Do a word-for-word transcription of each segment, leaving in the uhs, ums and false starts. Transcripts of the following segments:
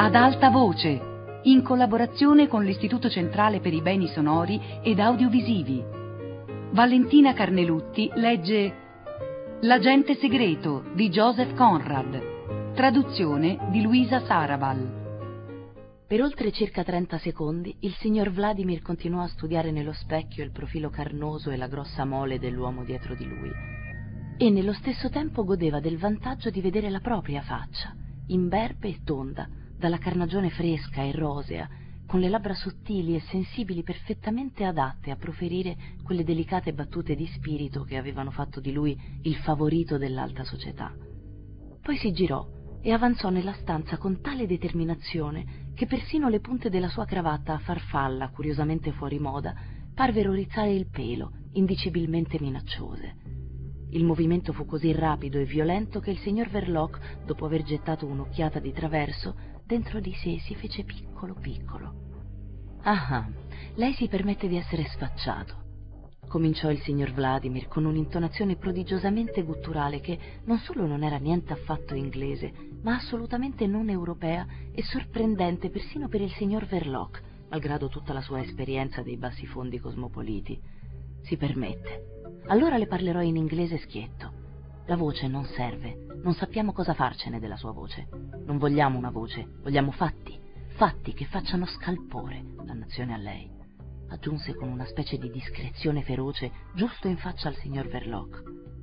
ad alta voce, in collaborazione con l'Istituto Centrale per i Beni Sonori ed Audiovisivi. Valentina Carnelutti legge L'agente segreto di Joseph Conrad, traduzione di Luisa Sarabal. Per oltre circa trenta secondi il signor Vladimir continuò a studiare nello specchio il profilo carnoso e la grossa mole dell'uomo dietro di lui e nello stesso tempo godeva del vantaggio di vedere la propria faccia, imberbe e tonda, dalla carnagione fresca e rosea, con le labbra sottili e sensibili perfettamente adatte a proferire quelle delicate battute di spirito che avevano fatto di lui il favorito dell'alta società. Poi si girò e avanzò nella stanza con tale determinazione che persino le punte della sua cravatta a farfalla, curiosamente fuori moda, parvero rizzare il pelo, indicibilmente minacciose. Il movimento fu così rapido e violento che il signor Verloc, dopo aver gettato un'occhiata di traverso, dentro di sé si fece piccolo piccolo. «Ah, lei si permette di essere sfacciato», cominciò il signor Vladimir con un'intonazione prodigiosamente gutturale che non solo non era niente affatto inglese, ma assolutamente non europea e sorprendente persino per il signor Verloc, malgrado tutta la sua esperienza dei bassi fondi cosmopoliti. «Si permette. Allora le parlerò in inglese schietto. La voce non serve, non sappiamo cosa farcene della sua voce. Non vogliamo una voce, vogliamo fatti, fatti che facciano scalpore, dannazione a lei», aggiunse con una specie di discrezione feroce giusto in faccia al signor Verloc.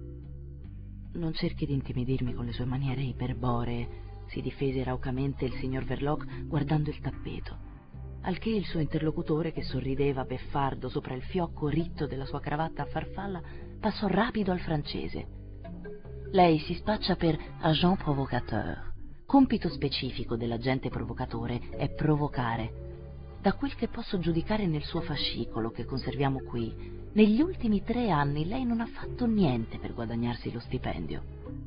«Non cerchi di intimidirmi con le sue maniere iperboree», si difese raucamente il signor Verloc guardando il tappeto, al che il suo interlocutore, che sorrideva beffardo sopra il fiocco ritto della sua cravatta a farfalla, passò rapido al francese. «Lei si spaccia per agent provocateur. Compito specifico dell'agente provocatore è provocare. Da quel che posso giudicare nel suo fascicolo, che conserviamo qui, negli ultimi tre anni lei non ha fatto niente per guadagnarsi lo stipendio».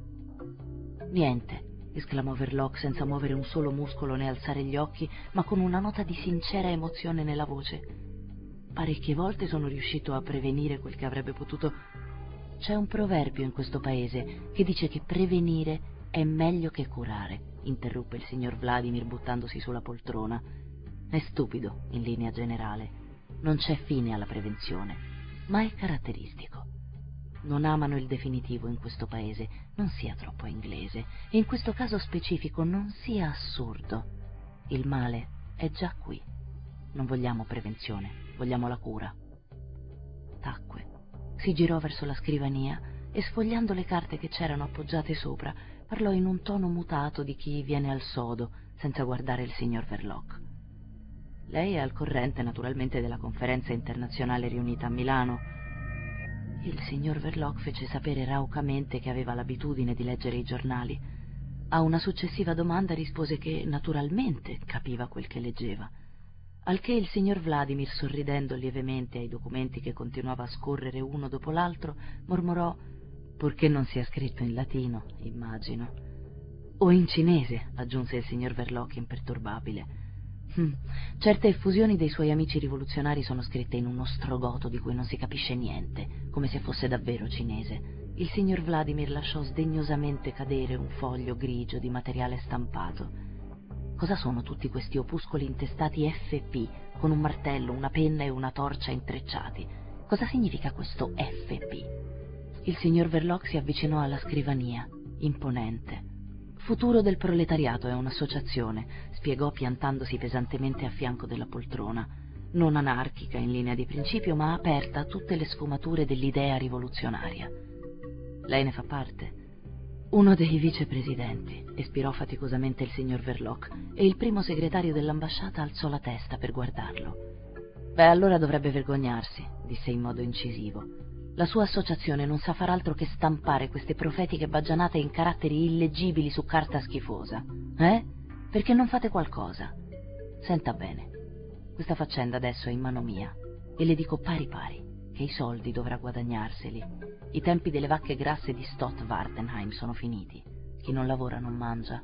«Niente», esclamò Verloc senza muovere un solo muscolo né alzare gli occhi, ma con una nota di sincera emozione nella voce. «Parecchie volte sono riuscito a prevenire quel che avrebbe potuto...» «C'è un proverbio in questo paese che dice che prevenire è meglio che curare», interruppe il signor Vladimir buttandosi sulla poltrona. «È stupido, in linea generale. Non c'è fine alla prevenzione, ma è caratteristico. Non amano il definitivo in questo paese, non sia troppo inglese, e in questo caso specifico non sia assurdo. Il male è già qui. Non vogliamo prevenzione, vogliamo la cura». Tacque, si girò verso la scrivania e, sfogliando le carte che c'erano appoggiate sopra, parlò in un tono mutato di chi viene al sodo, senza guardare il signor Verloc. «Lei è al corrente naturalmente della conferenza internazionale riunita a Milano». Il signor Verloc fece sapere raucamente che aveva l'abitudine di leggere i giornali. A una successiva domanda rispose che naturalmente capiva quel che leggeva, al che il signor Vladimir, sorridendo lievemente ai documenti che continuava a scorrere uno dopo l'altro, mormorò: «Purché non sia scritto in latino, immagino». «O in cinese», aggiunse il signor Verloc imperturbabile. Hm. «Certe effusioni dei suoi amici rivoluzionari sono scritte in uno strogoto di cui non si capisce niente, come se fosse davvero cinese». Il signor Vladimir lasciò sdegnosamente cadere un foglio grigio di materiale stampato. «Cosa sono tutti questi opuscoli intestati F P, con un martello, una penna e una torcia intrecciati? Cosa significa questo F P?» Il signor Verloc si avvicinò alla scrivania, imponente. «Futuro del proletariato è un'associazione», spiegò piantandosi pesantemente a fianco della poltrona, «non anarchica in linea di principio, ma aperta a tutte le sfumature dell'idea rivoluzionaria». «Lei ne fa parte?» «Uno dei vicepresidenti», espirò faticosamente il signor Verloc, e il primo segretario dell'ambasciata alzò la testa per guardarlo. «Beh, allora dovrebbe vergognarsi», disse in modo incisivo. «La sua associazione non sa far altro che stampare queste profetiche baggianate in caratteri illeggibili su carta schifosa. Eh? Perché non fate qualcosa? Senta bene, questa faccenda adesso è in mano mia, e le dico pari pari che i soldi dovrà guadagnarseli. I tempi delle vacche grasse di Stott Wartenheim sono finiti. Chi non lavora non mangia».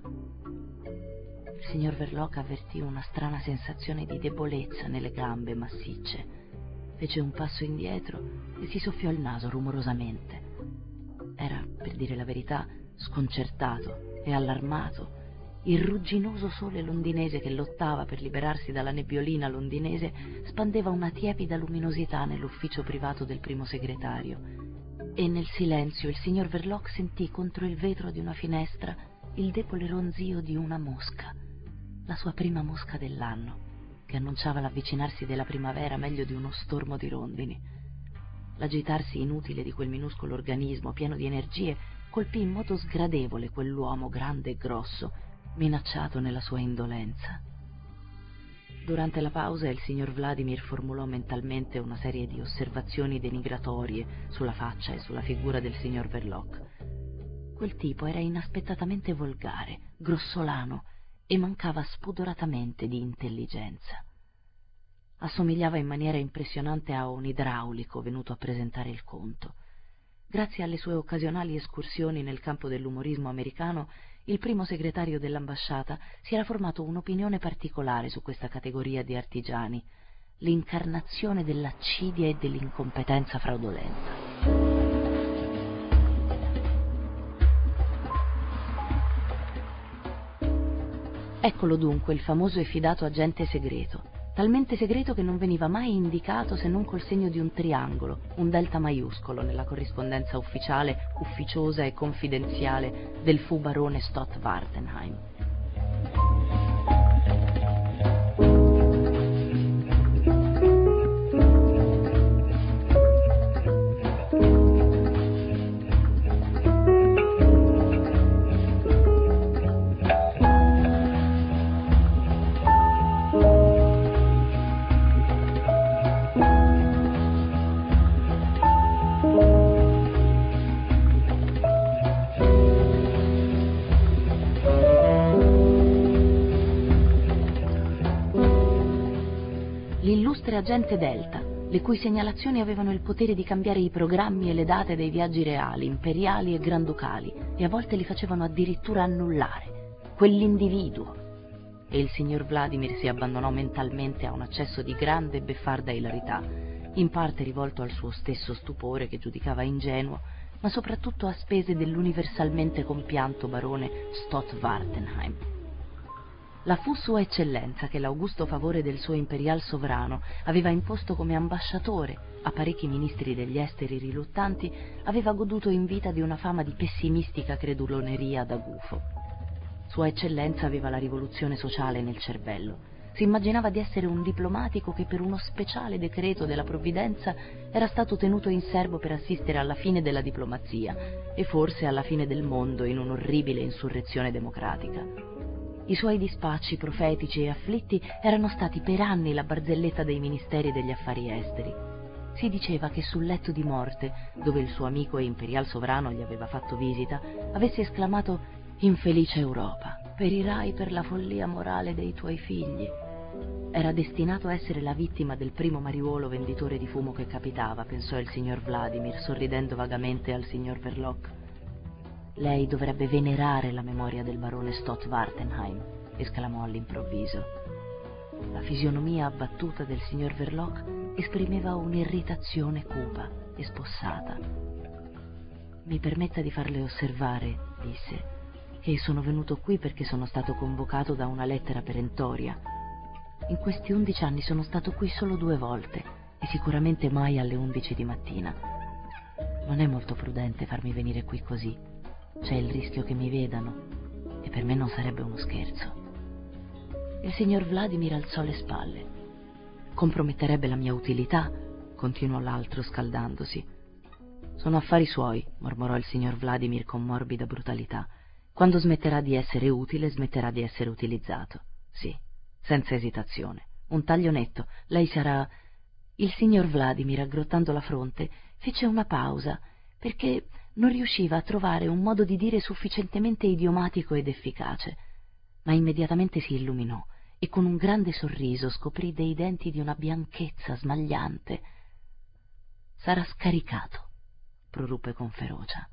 Il signor Verloc avvertì una strana sensazione di debolezza nelle gambe massicce. Fece un passo indietro e si soffiò il naso rumorosamente. Era, per dire la verità, sconcertato e allarmato, Il rugginoso sole londinese che lottava per liberarsi dalla nebbiolina londinese spandeva una tiepida luminosità nell'ufficio privato del primo segretario, e nel silenzio il signor Verloc sentì contro il vetro di una finestra il debole ronzio di una mosca, la sua prima mosca dell'anno, che annunciava l'avvicinarsi della primavera meglio di uno stormo di rondini. L'agitarsi inutile di quel minuscolo organismo pieno di energie colpì in modo sgradevole quell'uomo grande e grosso, minacciato nella sua indolenza. Durante la pausa il signor Vladimir formulò mentalmente una serie di osservazioni denigratorie sulla faccia e sulla figura del signor Verloc. Quel tipo era inaspettatamente volgare, grossolano e mancava spudoratamente di intelligenza. Assomigliava in maniera impressionante a un idraulico venuto a presentare il conto. Grazie alle sue occasionali escursioni nel campo dell'umorismo americano, il primo segretario dell'ambasciata si era formato un'opinione particolare su questa categoria di artigiani, l'incarnazione dell'accidia e dell'incompetenza fraudolenta. Eccolo dunque il famoso e fidato agente segreto, talmente segreto che non veniva mai indicato se non col segno di un triangolo, un delta maiuscolo, nella corrispondenza ufficiale, ufficiosa e confidenziale del fu barone Stott Wartenheim. L'illustre agente Delta, le cui segnalazioni avevano il potere di cambiare i programmi e le date dei viaggi reali, imperiali e granducali, e a volte li facevano addirittura annullare. Quell'individuo. E il signor Vladimir si abbandonò mentalmente a un accesso di grande e beffarda ilarità, in parte rivolto al suo stesso stupore che giudicava ingenuo, ma soprattutto a spese dell'universalmente compianto barone Stott Wartenheim. La fu Sua Eccellenza che l'augusto favore del suo imperial sovrano aveva imposto come ambasciatore a parecchi ministri degli esteri riluttanti, aveva goduto in vita di una fama di pessimistica creduloneria da gufo. Sua Eccellenza aveva la rivoluzione sociale nel cervello. Si immaginava di essere un diplomatico che per uno speciale decreto della provvidenza era stato tenuto in serbo per assistere alla fine della diplomazia e forse alla fine del mondo in un'orribile insurrezione democratica. I suoi dispacci profetici e afflitti erano stati per anni la barzelletta dei ministeri degli affari esteri. Si diceva che sul letto di morte, dove il suo amico e imperial sovrano gli aveva fatto visita, avesse esclamato: «Infelice Europa, perirai per la follia morale dei tuoi figli». Era destinato a essere la vittima del primo mariuolo venditore di fumo che capitava, pensò il signor Vladimir, sorridendo vagamente al signor Verloc. «Lei dovrebbe venerare la memoria del barone Stott Wartenheim», esclamò all'improvviso. La fisionomia abbattuta del signor Verloc esprimeva un'irritazione cupa e spossata. «Mi permetta di farle osservare», disse, «che sono venuto qui perché sono stato convocato da una lettera perentoria. In questi undici anni sono stato qui solo due volte e sicuramente mai alle undici di mattina. Non è molto prudente farmi venire qui così. C'è il rischio che mi vedano e per me non sarebbe uno scherzo». Il signor Vladimir alzò le spalle. «Comprometterebbe la mia utilità», continuò l'altro scaldandosi. «Sono affari suoi», mormorò il signor Vladimir con morbida brutalità. «Quando smetterà di essere utile, smetterà di essere utilizzato. Sì, senza esitazione. Un taglio netto. Lei sarà...» Il signor Vladimir, aggrottando la fronte, fece una pausa, perché non riusciva a trovare un modo di dire sufficientemente idiomatico ed efficace, ma immediatamente si illuminò e con un grande sorriso scoprì dei denti di una bianchezza smagliante. «Sarà scaricato», proruppe con ferocia.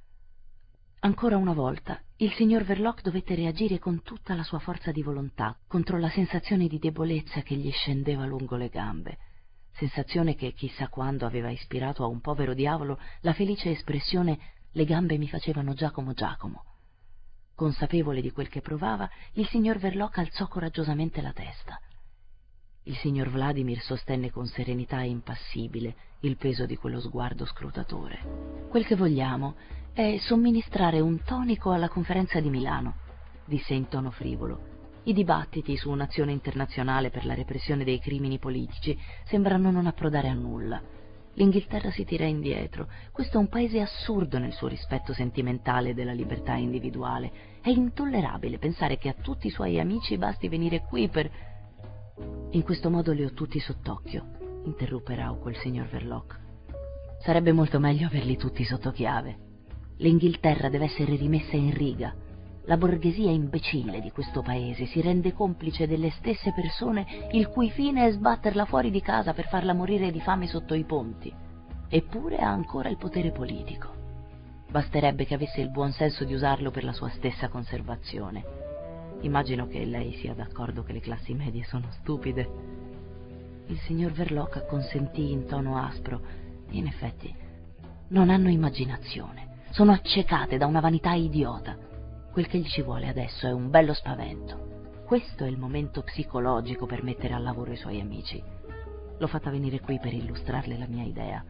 Ancora una volta il signor Verloc dovette reagire con tutta la sua forza di volontà contro la sensazione di debolezza che gli scendeva lungo le gambe, sensazione che chissà quando aveva ispirato a un povero diavolo la felice espressione «le gambe mi facevano Giacomo Giacomo». Consapevole di quel che provava, il signor Verloc alzò coraggiosamente la testa. Il signor Vladimir sostenne con serenità impassibile il peso di quello sguardo scrutatore. «Quel che vogliamo è somministrare un tonico alla conferenza di Milano», disse in tono frivolo. «I dibattiti su un'azione internazionale per la repressione dei crimini politici sembrano non approdare a nulla. L'Inghilterra si tira indietro. Questo è un paese assurdo nel suo rispetto sentimentale della libertà individuale. È intollerabile pensare che a tutti i suoi amici basti venire qui per...» «In questo modo li ho tutti sott'occhio», interruppe rauco il signor Verloc. «Sarebbe molto meglio averli tutti sotto chiave. L'Inghilterra deve essere rimessa in riga. La borghesia imbecille di questo paese si rende complice delle stesse persone il cui fine è sbatterla fuori di casa per farla morire di fame sotto i ponti. Eppure ha ancora il potere politico. Basterebbe che avesse il buon senso di usarlo per la sua stessa conservazione. Immagino che lei sia d'accordo che le classi medie sono stupide». Il signor Verloc acconsentì in tono aspro. In effetti, non hanno immaginazione. Sono accecate da una vanità idiota. Quel che gli ci vuole adesso è un bello spavento. Questo è il momento psicologico per mettere al lavoro i suoi amici. L'ho fatta venire qui per illustrarle la mia idea».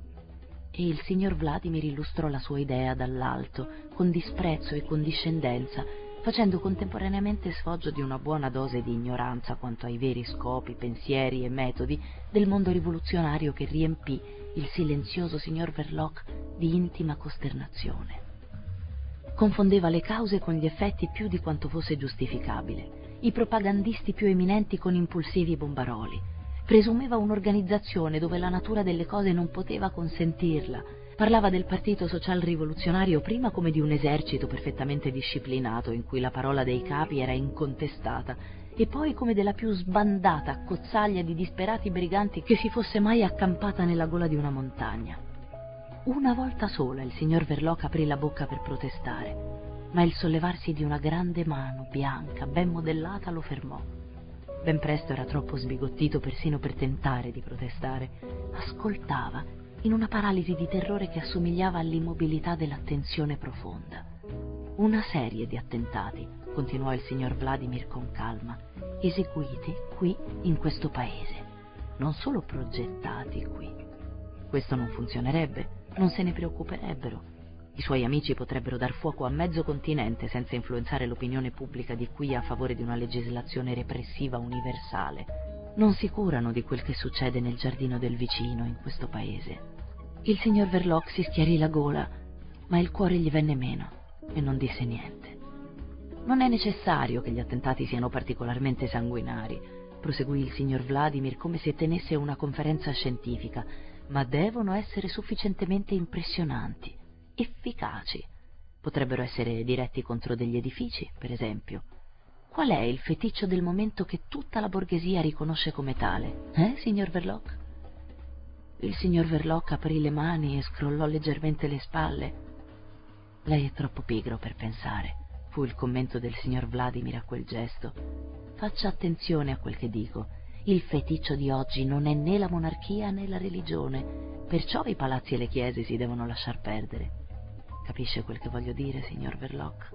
E il signor Vladimir illustrò la sua idea dall'alto, con disprezzo e condiscendenza, facendo contemporaneamente sfoggio di una buona dose di ignoranza quanto ai veri scopi, pensieri e metodi del mondo rivoluzionario che riempì il silenzioso signor Verloc di intima costernazione. Confondeva le cause con gli effetti più di quanto fosse giustificabile, i propagandisti più eminenti con impulsivi bombaroli. Presumeva un'organizzazione dove la natura delle cose non poteva consentirla. Parlava del Partito Social Rivoluzionario prima come di un esercito perfettamente disciplinato in cui la parola dei capi era incontestata, e poi come della più sbandata accozzaglia di disperati briganti che si fosse mai accampata nella gola di una montagna. Una volta sola il signor Verloc aprì la bocca per protestare, ma il sollevarsi di una grande mano bianca, ben modellata, lo fermò. Ben presto era troppo sbigottito persino per tentare di protestare. Ascoltava in una paralisi di terrore che assomigliava all'immobilità dell'attenzione profonda. «Una serie di attentati», continuò il signor Vladimir con calma, «eseguiti qui in questo paese, non solo progettati qui. Questo non funzionerebbe, non se ne preoccuperebbero. I suoi amici potrebbero dar fuoco a mezzo continente senza influenzare l'opinione pubblica di qui a favore di una legislazione repressiva universale. Non si curano di quel che succede nel giardino del vicino in questo paese». Il signor Verloc si schiarì la gola, ma il cuore gli venne meno e non disse niente. «Non è necessario che gli attentati siano particolarmente sanguinari», proseguì il signor Vladimir come se tenesse una conferenza scientifica, «ma devono essere sufficientemente impressionanti, efficaci. Potrebbero essere diretti contro degli edifici, per esempio. Qual è il feticcio del momento che tutta la borghesia riconosce come tale, eh, signor Verloc?» Il signor Verloc aprì le mani e scrollò leggermente le spalle. «Lei è troppo pigro per pensare», fu il commento del signor Vladimir a quel gesto. «Faccia attenzione a quel che dico. Il feticcio di oggi non è né la monarchia né la religione, perciò i palazzi e le chiese si devono lasciar perdere. Capisce quel che voglio dire, signor Verloc?»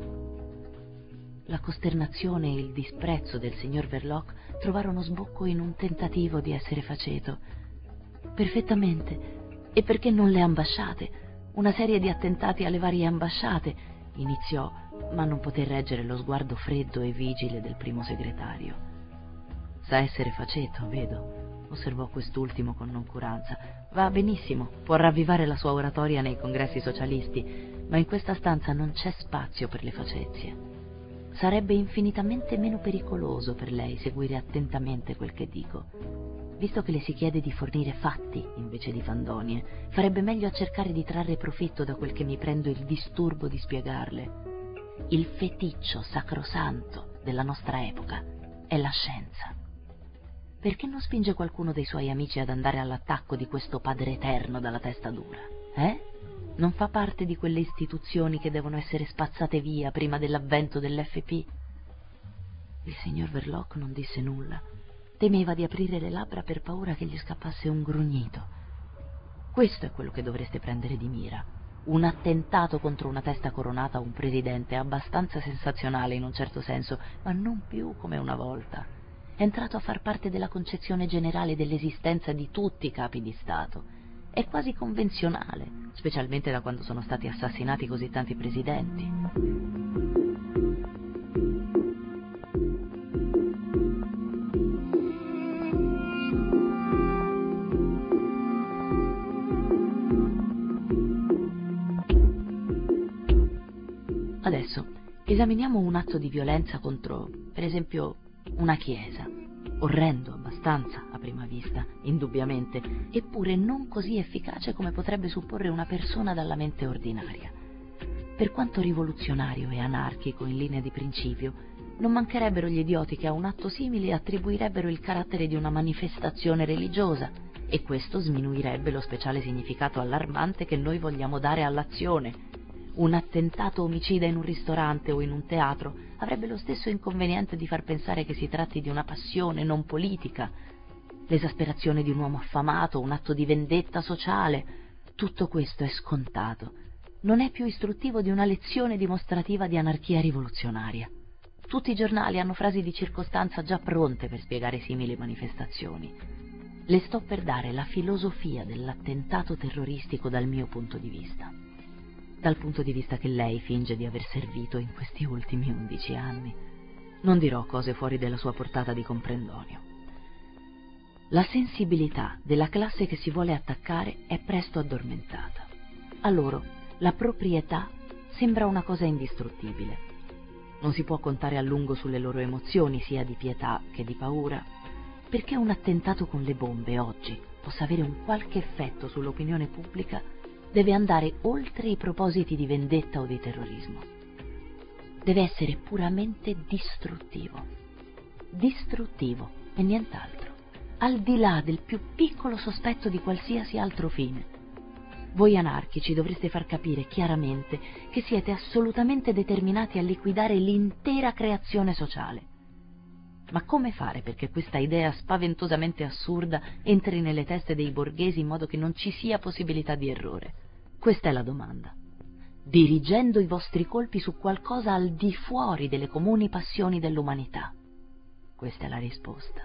La costernazione e il disprezzo del signor Verloc trovarono sbocco in un tentativo di essere faceto. «Perfettamente. E perché non le ambasciate? Una serie di attentati alle varie ambasciate», iniziò, ma non poté reggere lo sguardo freddo e vigile del primo segretario. «Sa essere faceto, vedo», osservò quest'ultimo con noncuranza. «Va benissimo, può ravvivare la sua oratoria nei congressi socialisti, ma in questa stanza non c'è spazio per le facezie. Sarebbe infinitamente meno pericoloso per lei seguire attentamente quel che dico. Visto che le si chiede di fornire fatti invece di fandonie, farebbe meglio a cercare di trarre profitto da quel che mi prendo il disturbo di spiegarle. Il feticcio sacrosanto della nostra epoca è la scienza. Perché non spinge qualcuno dei suoi amici ad andare all'attacco di questo padre eterno dalla testa dura, eh? Non fa parte di quelle istituzioni che devono essere spazzate via prima dell'avvento dell'F P?» Il signor Verloc non disse nulla. Temeva di aprire le labbra per paura che gli scappasse un grugnito. «Questo è quello che dovreste prendere di mira. Un attentato contro una testa coronata o un presidente abbastanza sensazionale in un certo senso, ma non più come una volta. È entrato a far parte della concezione generale dell'esistenza di tutti i capi di Stato. È quasi convenzionale, specialmente da quando sono stati assassinati così tanti presidenti. Adesso esaminiamo un atto di violenza contro, per esempio, una chiesa. Orrendo abbastanza a prima vista, indubbiamente, eppure non così efficace come potrebbe supporre una persona dalla mente ordinaria. Per quanto rivoluzionario e anarchico in linea di principio, non mancherebbero gli idioti che a un atto simile attribuirebbero il carattere di una manifestazione religiosa, e questo sminuirebbe lo speciale significato allarmante che noi vogliamo dare all'azione. Un attentato omicida in un ristorante o in un teatro avrebbe lo stesso inconveniente di far pensare che si tratti di una passione non politica. L'esasperazione di un uomo affamato, un atto di vendetta sociale, tutto questo è scontato. Non è più istruttivo di una lezione dimostrativa di anarchia rivoluzionaria. Tutti i giornali hanno frasi di circostanza già pronte per spiegare simili manifestazioni. Le sto per dare la filosofia dell'attentato terroristico dal mio punto di vista. Dal punto di vista che lei finge di aver servito in questi ultimi undici anni. Non dirò cose fuori della sua portata di comprendonio. La sensibilità della classe che si vuole attaccare è presto addormentata. A loro la proprietà sembra una cosa indistruttibile. Non si può contare a lungo sulle loro emozioni, sia di pietà che di paura. Perché un attentato con le bombe oggi possa avere un qualche effetto sull'opinione pubblica, deve andare oltre i propositi di vendetta o di terrorismo. Deve essere puramente distruttivo. Distruttivo e nient'altro, al di là del più piccolo sospetto di qualsiasi altro fine. Voi anarchici dovreste far capire chiaramente che siete assolutamente determinati a liquidare l'intera creazione sociale. Ma come fare perché questa idea spaventosamente assurda entri nelle teste dei borghesi in modo che non ci sia possibilità di errore? Questa è la domanda. Dirigendo i vostri colpi su qualcosa al di fuori delle comuni passioni dell'umanità. Questa è la risposta.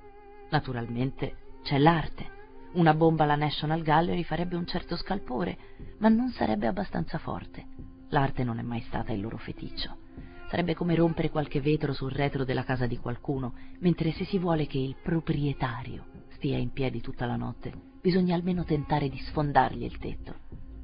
Naturalmente c'è l'arte. Una bomba alla National Gallery farebbe un certo scalpore, ma non sarebbe abbastanza forte. L'arte non è mai stata il loro feticcio. Sarebbe come rompere qualche vetro sul retro della casa di qualcuno, mentre se si vuole che il proprietario stia in piedi tutta la notte, bisogna almeno tentare di sfondargli il tetto.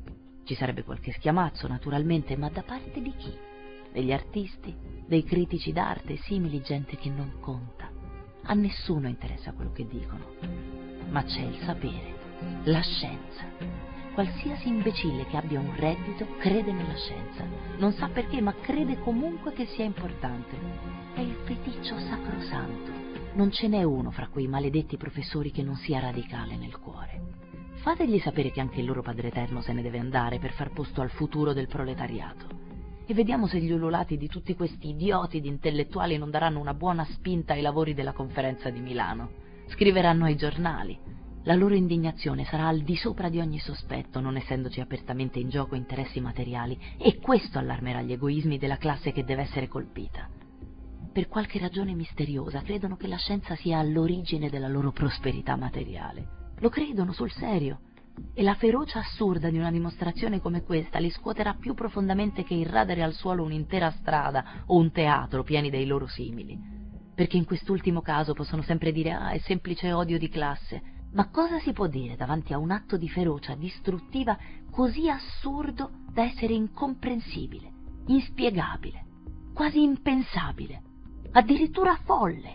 Ci sarebbe qualche schiamazzo, naturalmente, ma da parte di chi? Degli artisti, dei critici d'arte e simili, gente che non conta. A nessuno interessa quello che dicono. Ma c'è il sapere, la scienza. Qualsiasi imbecille che abbia un reddito crede nella scienza. Non sa perché, ma crede comunque che sia importante. È il feticcio sacrosanto. Non ce n'è uno fra quei maledetti professori che non sia radicale nel cuore. Fategli sapere che anche il loro Padre Eterno se ne deve andare per far posto al futuro del proletariato. E vediamo se gli ululati di tutti questi idioti di intellettuali non daranno una buona spinta ai lavori della conferenza di Milano. Scriveranno ai giornali. La loro indignazione sarà al di sopra di ogni sospetto, non essendoci apertamente in gioco interessi materiali, e questo allarmerà gli egoismi della classe che deve essere colpita. Per qualche ragione misteriosa credono che la scienza sia all'origine della loro prosperità materiale. Lo credono sul serio, e la ferocia assurda di una dimostrazione come questa li scuoterà più profondamente che irradere al suolo un'intera strada o un teatro pieni dei loro simili. Perché in quest'ultimo caso possono sempre dire «ah, è semplice odio di classe», ma cosa si può dire davanti a un atto di ferocia distruttiva così assurdo da essere incomprensibile, inspiegabile, quasi impensabile, addirittura folle?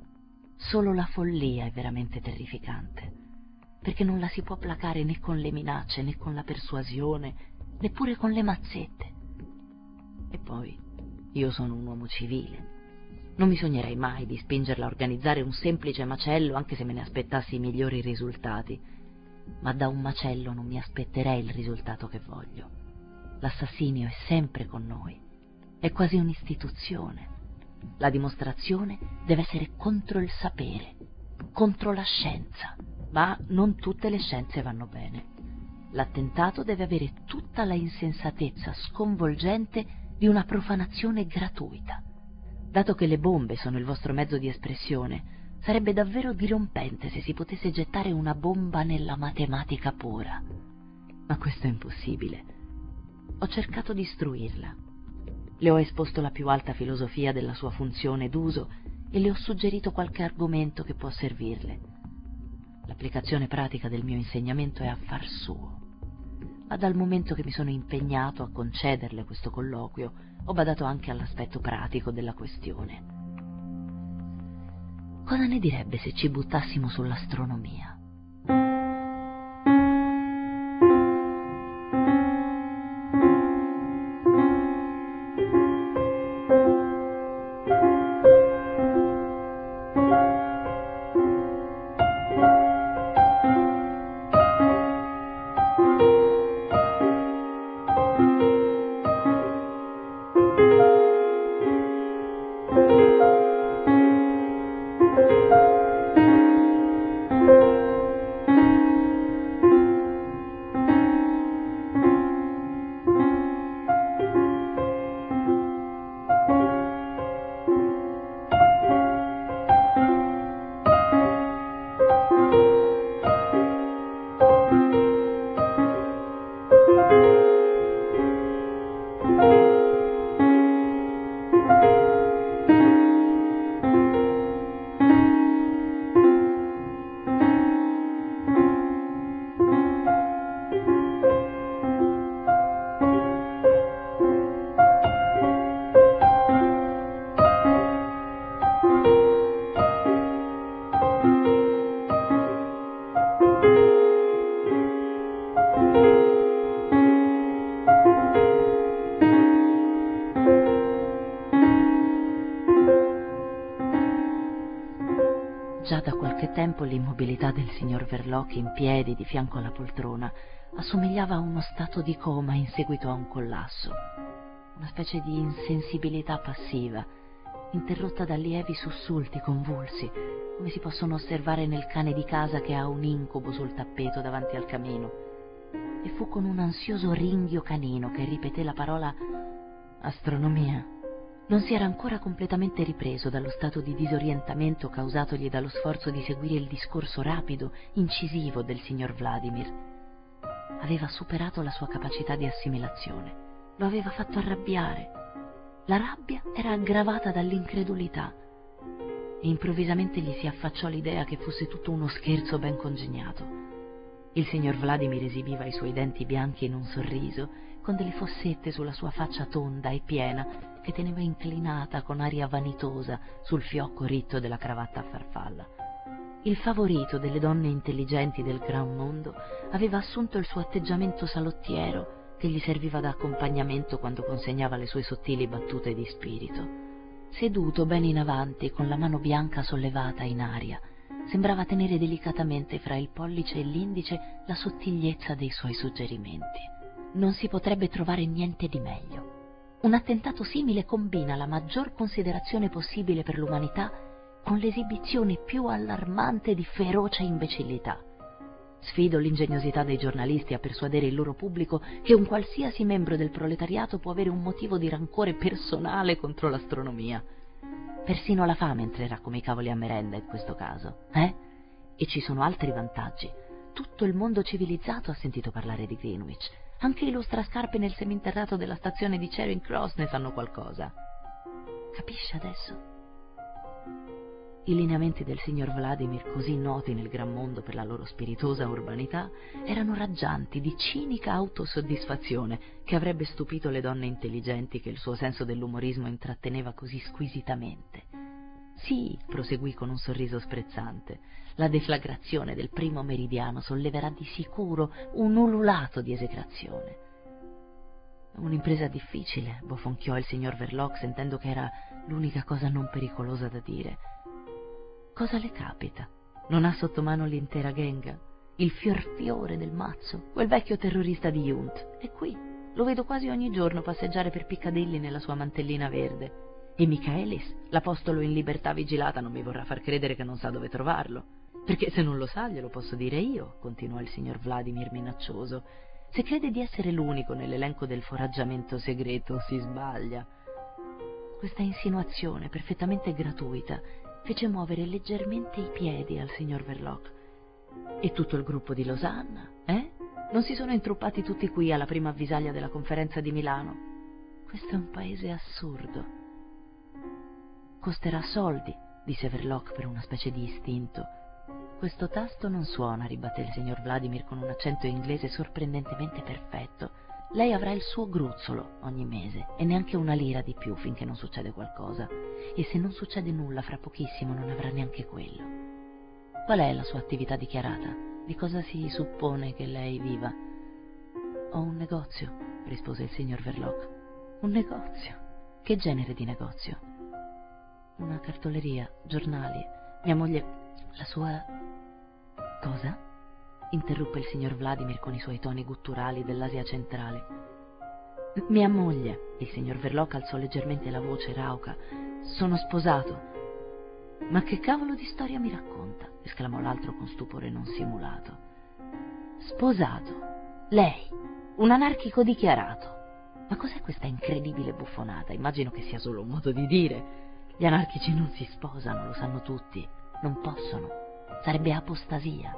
Solo la follia è veramente terrificante, perché non la si può placare né con le minacce, né con la persuasione, neppure con le mazzette. E poi, io sono un uomo civile. Non mi sognerei mai di spingerla a organizzare un semplice macello, anche se me ne aspettassi i migliori risultati. Ma da un macello non mi aspetterei il risultato che voglio. L'assassinio è sempre con noi. È quasi un'istituzione. La dimostrazione deve essere contro il sapere, contro la scienza. Ma non tutte le scienze vanno bene. L'attentato deve avere tutta la insensatezza sconvolgente di una profanazione gratuita. Dato che le bombe sono il vostro mezzo di espressione, sarebbe davvero dirompente se si potesse gettare una bomba nella matematica pura. Ma questo è impossibile. Ho cercato di istruirla. Le ho esposto la più alta filosofia della sua funzione d'uso e le ho suggerito qualche argomento che può servirle. L'applicazione pratica del mio insegnamento è affar suo. Ma dal momento che mi sono impegnato a concederle questo colloquio, ho badato anche all'aspetto pratico della questione. Cosa ne direbbe se ci buttassimo sull'astronomia? Già da qualche tempo l'immobilità del signor Verloc in piedi di fianco alla poltrona assomigliava a uno stato di coma in seguito a un collasso, una specie di insensibilità passiva, interrotta da lievi sussulti convulsi, come si possono osservare nel cane di casa che ha un incubo sul tappeto davanti al camino. E fu con un ansioso ringhio canino che ripeté la parola astronomia. Non si era ancora completamente ripreso dallo stato di disorientamento causatogli dallo sforzo di seguire il discorso rapido, incisivo del signor Vladimir. Aveva superato la sua capacità di assimilazione, lo aveva fatto arrabbiare. La rabbia era aggravata dall'incredulità e improvvisamente gli si affacciò l'idea che fosse tutto uno scherzo ben congegnato. Il signor Vladimir esibiva i suoi denti bianchi in un sorriso, con delle fossette sulla sua faccia tonda e piena che teneva inclinata con aria vanitosa sul fiocco ritto della cravatta a farfalla. Il favorito delle donne intelligenti del gran mondo aveva assunto il suo atteggiamento salottiero che gli serviva da accompagnamento quando consegnava le sue sottili battute di spirito. Seduto ben in avanti, con la mano bianca sollevata in aria, sembrava tenere delicatamente fra il pollice e l'indice la sottigliezza dei suoi suggerimenti. Non si potrebbe trovare niente di meglio. Un attentato simile combina la maggior considerazione possibile per l'umanità con l'esibizione più allarmante di feroce imbecillità. Sfido l'ingegnosità dei giornalisti a persuadere il loro pubblico che un qualsiasi membro del proletariato può avere un motivo di rancore personale contro l'astronomia. Persino la fame entrerà come i cavoli a merenda in questo caso, eh? E ci sono altri vantaggi. Tutto il mondo civilizzato ha sentito parlare di Greenwich. Anche i lustrascarpe nel seminterrato della stazione di Charing Cross ne sanno qualcosa. Capisce adesso? I lineamenti del signor Vladimir, così noti nel gran mondo per la loro spiritosa urbanità, erano raggianti di cinica autosoddisfazione che avrebbe stupito le donne intelligenti che il suo senso dell'umorismo intratteneva così squisitamente. Sì, proseguì con un sorriso sprezzante, la deflagrazione del primo meridiano solleverà di sicuro un ululato di esecrazione. Un'impresa difficile, bofonchiò il signor Verloc, sentendo che era l'unica cosa non pericolosa da dire. Cosa le capita? Non ha sotto mano l'intera genga? Il fiorfiore del mazzo? Quel vecchio terrorista di Junt? È qui, lo vedo quasi ogni giorno passeggiare per Piccadilly nella sua mantellina verde. E Michaelis, l'apostolo in libertà vigilata, non mi vorrà far credere che non sa dove trovarlo. Perché se non lo sa glielo posso dire io, continuò il signor Vladimir minaccioso. Se crede di essere l'unico nell'elenco del foraggiamento segreto si sbaglia. Questa insinuazione perfettamente gratuita fece muovere leggermente i piedi al signor Verloc. E tutto il gruppo di Losanna, eh? Non si sono intruppati tutti qui alla prima avvisaglia della conferenza di Milano? Questo è un paese assurdo. Costerà soldi, disse Verloc per una specie di istinto. Questo tasto non suona, ribatté il signor Vladimir con un accento inglese sorprendentemente perfetto. Lei avrà il suo gruzzolo ogni mese e neanche una lira di più finché non succede qualcosa. E se non succede nulla, fra pochissimo non avrà neanche quello. Qual è la sua attività dichiarata? Di cosa si suppone che lei viva? Ho un negozio, rispose il signor Verloc. Un negozio? Che genere di negozio? Una cartoleria, giornali. Mia moglie... La sua... Cosa? Interruppe il signor Vladimir con i suoi toni gutturali dell'Asia centrale. Mia moglie, il signor Verloc alzò leggermente la voce rauca. Sono sposato. Ma che cavolo di storia mi racconta? Esclamò l'altro con stupore non simulato. Sposato? Lei? Un anarchico dichiarato? Ma cos'è questa incredibile buffonata? Immagino che sia solo un modo di dire. Gli anarchici non si sposano, lo sanno tutti. Non possono. Sarebbe apostasia.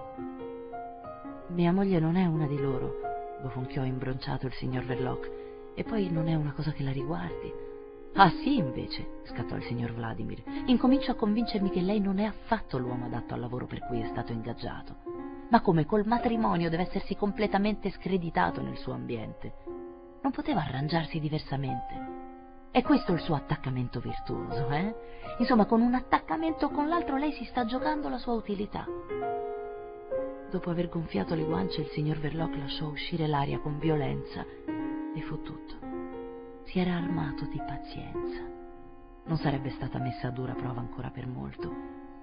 Mia moglie non è una di loro, bofonchiò imbronciato il signor Verloc. E poi non è una cosa che la riguardi. Ah sì, invece, scattò il signor Vladimir. Incomincio a convincermi che lei non è affatto l'uomo adatto al lavoro per cui è stato ingaggiato. Ma come col matrimonio deve essersi completamente screditato nel suo ambiente. Non poteva arrangiarsi diversamente. È questo il suo attaccamento virtuoso, eh? Insomma, con un attaccamento o con l'altro lei si sta giocando la sua utilità. Dopo aver gonfiato le guance, il signor Verloc lasciò uscire l'aria con violenza e fu tutto. Si era armato di pazienza. Non sarebbe stata messa a dura prova ancora per molto.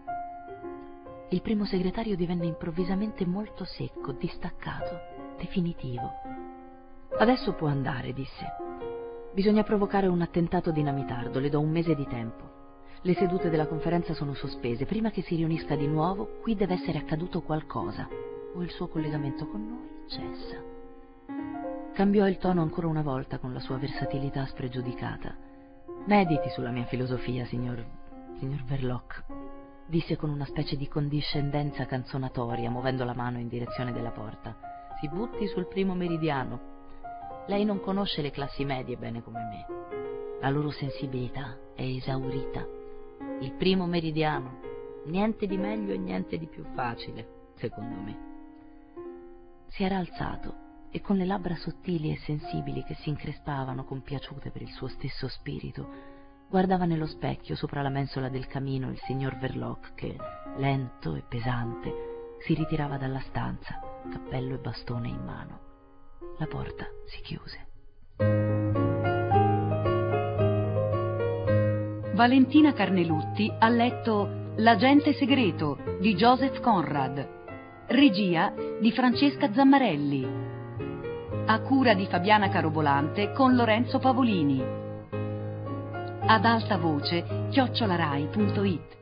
Il primo segretario divenne improvvisamente molto secco, distaccato, definitivo. Adesso può andare, disse. Bisogna provocare un attentato dinamitardo, le do un mese di tempo. Le sedute della conferenza sono sospese. Prima che si riunisca di nuovo, qui deve essere accaduto qualcosa, o il suo collegamento con noi cessa. Cambiò il tono ancora una volta con la sua versatilità spregiudicata. Mediti sulla mia filosofia, signor... signor Verloc, disse con una specie di condiscendenza canzonatoria, muovendo la mano in direzione della porta. Si butti sul primo meridiano. Lei non conosce le classi medie bene come me. La loro sensibilità è esaurita. Il primo meridiano, niente di meglio e niente di più facile, secondo me. Si era alzato e con le labbra sottili e sensibili che si increspavano compiaciute per il suo stesso spirito, guardava nello specchio sopra la mensola del camino il signor Verloc che, lento e pesante, si ritirava dalla stanza, cappello e bastone in mano. La porta si chiuse. Valentina Carnelutti ha letto L'agente segreto di Joseph Conrad, regia di Francesca Zammarelli, a cura di Fabiana Carobolante con Lorenzo Pavolini, ad alta voce chiocciolarai punto it.